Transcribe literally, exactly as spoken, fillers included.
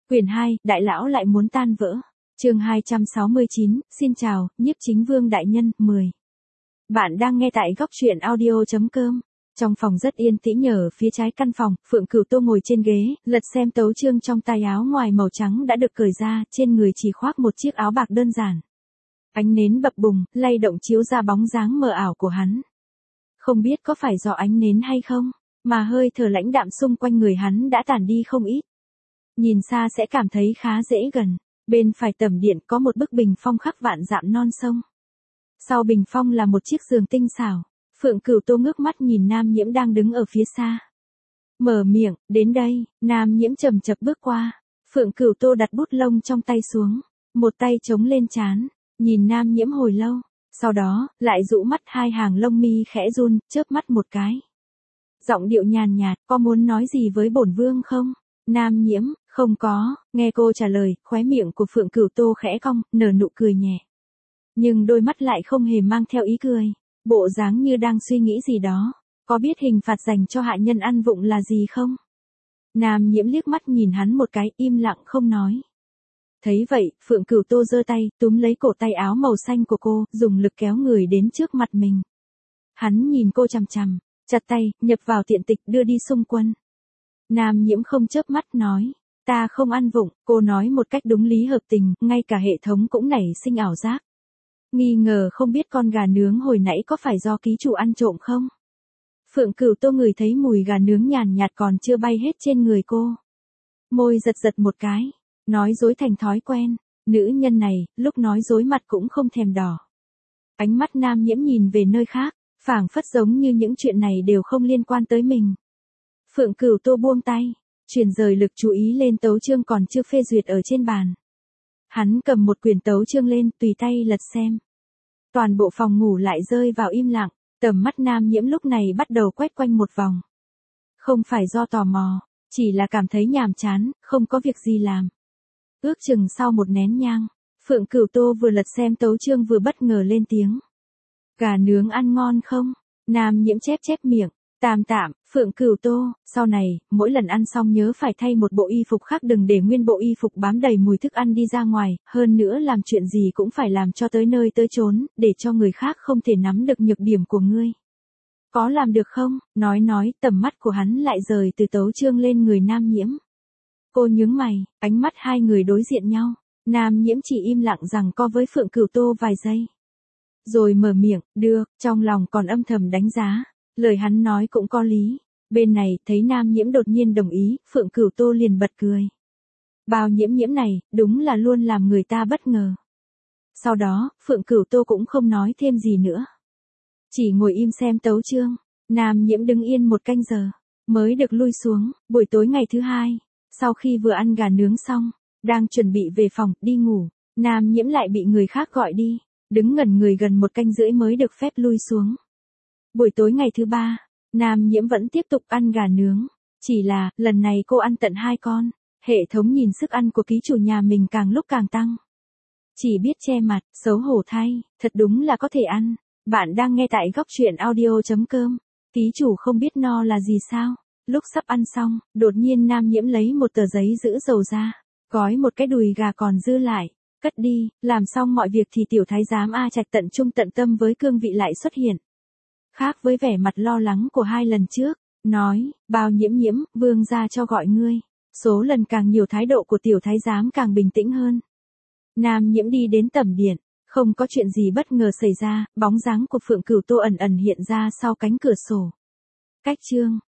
Quyển hai, Đại lão lại muốn tan vỡ. Chương hai trăm sáu mươi chín, xin chào, Nhiếp Chính Vương đại nhân, mười. Bạn đang nghe tại góc truyện audio chấm com. Trong phòng rất yên tĩnh, ở phía trái căn phòng, Phượng Cửu Tô ngồi trên ghế, lật xem tấu chương trong tay. Áo ngoài màu trắng đã được cởi ra, trên người chỉ khoác một chiếc áo bạc đơn giản. Ánh nến bập bùng, lay động chiếu ra bóng dáng mờ ảo của hắn. Không biết có phải do ánh nến hay không, mà hơi thở lãnh đạm xung quanh người hắn đã tản đi không ít. Nhìn xa sẽ cảm thấy khá dễ gần. Bên phải tầm điện có một bức bình phong khắc vạn dặm non sông. Sau bình phong là một chiếc giường tinh xảo. Phượng Cửu Tô ngước mắt nhìn Nam Nhiễm đang đứng ở phía xa. Mở miệng, đến đây. Nam Nhiễm chậm chậm bước qua. Phượng Cửu Tô đặt bút lông trong tay xuống, một tay chống lên trán, nhìn Nam Nhiễm hồi lâu. Sau đó, lại dụ mắt, hai hàng lông mi khẽ run, chớp mắt một cái. Giọng điệu nhàn nhạt, có muốn nói gì với bổn vương không? Nam Nhiễm, không có. Nghe cô trả lời, khóe miệng của Phượng Cửu Tô khẽ cong, nở nụ cười nhẹ. Nhưng đôi mắt lại không hề mang theo ý cười, bộ dáng như đang suy nghĩ gì đó. Có biết hình phạt dành cho hạ nhân ăn vụng là gì không? Nam Nhiễm liếc mắt nhìn hắn một cái, im lặng không nói. Thấy vậy, Phượng Cửu Tô giơ tay, túm lấy cổ tay áo màu xanh của cô, dùng lực kéo người đến trước mặt mình. Hắn nhìn cô chằm chằm, chặt tay, nhập vào tiện tịch, đưa đi xung quân. Nam Nhiễm không chớp mắt nói, ta không ăn vụng. Cô nói một cách đúng lý hợp tình, ngay cả hệ thống cũng nảy sinh ảo giác. Nghi ngờ không biết con gà nướng hồi nãy có phải do ký chủ ăn trộm không? Phượng Cửu Tô ngửi thấy mùi gà nướng nhàn nhạt còn chưa bay hết trên người cô. Môi giật giật một cái, nói dối thành thói quen. Nữ nhân này, lúc nói dối mặt cũng không thèm đỏ. Ánh mắt Nam Nhiễm nhìn về nơi khác, phảng phất giống như những chuyện này đều không liên quan tới mình. Phượng Cửu Tô buông tay, chuyển rời lực chú ý lên tấu chương còn chưa phê duyệt ở trên bàn. Hắn cầm một quyển tấu chương lên, tùy tay lật xem. Toàn bộ phòng ngủ lại rơi vào im lặng, tầm mắt Nam Nhiễm lúc này bắt đầu quét quanh một vòng. Không phải do tò mò, chỉ là cảm thấy nhàm chán, không có việc gì làm. Ước chừng sau một nén nhang, Phượng Cửu Tô vừa lật xem tấu chương vừa bất ngờ lên tiếng. Gà nướng ăn ngon không? Nam Nhiễm chép chép miệng. Tạm tạm, Phượng Cửu Tô, sau này, mỗi lần ăn xong nhớ phải thay một bộ y phục khác, đừng để nguyên bộ y phục bám đầy mùi thức ăn đi ra ngoài, hơn nữa làm chuyện gì cũng phải làm cho tới nơi tới chốn, để cho người khác không thể nắm được nhược điểm của ngươi. Có làm được không? Nói nói, tầm mắt của hắn lại rời từ tấu chương lên người Nam Nhiễm. Cô nhướng mày, ánh mắt hai người đối diện nhau, Nam Nhiễm chỉ im lặng rằng co với Phượng Cửu Tô vài giây. Rồi mở miệng, được, trong lòng còn âm thầm đánh giá. Lời hắn nói cũng có lý. Bên này, thấy Nam Nhiễm đột nhiên đồng ý, Phượng Cửu Tô liền bật cười. Bao Nhiễm Nhiễm này, đúng là luôn làm người ta bất ngờ. Sau đó, Phượng Cửu Tô cũng không nói thêm gì nữa. Chỉ ngồi im xem tấu chương. Nam Nhiễm đứng yên một canh giờ, mới được lui xuống. Buổi tối ngày thứ hai, sau khi vừa ăn gà nướng xong, đang chuẩn bị về phòng, đi ngủ, Nam Nhiễm lại bị người khác gọi đi. Đứng ngẩn người gần một canh rưỡi mới được phép lui xuống. Buổi tối ngày thứ ba, Nam Nhiễm vẫn tiếp tục ăn gà nướng. Chỉ là, lần này cô ăn tận hai con. Hệ thống nhìn sức ăn của ký chủ nhà mình càng lúc càng tăng. Chỉ biết che mặt, xấu hổ thay, thật đúng là có thể ăn. Bạn đang nghe tại góc truyện audio chấm com. Ký chủ không biết no là gì sao? Lúc sắp ăn xong, đột nhiên Nam Nhiễm lấy một tờ giấy giữ dầu ra, gói một cái đùi gà còn dư lại, cất đi. Làm xong mọi việc thì tiểu thái giám A Trạch tận trung tận tâm với cương vị lại xuất hiện. Khác với vẻ mặt lo lắng của hai lần trước, nói, Bao Nhiễm Nhiễm, vương gia cho gọi ngươi. Số lần càng nhiều thái độ của tiểu thái giám càng bình tĩnh hơn. Nam Nhiễm đi đến tẩm điện, không có chuyện gì bất ngờ xảy ra, bóng dáng của Phượng Cửu Tô ẩn ẩn hiện ra sau cánh cửa sổ. Cách chương,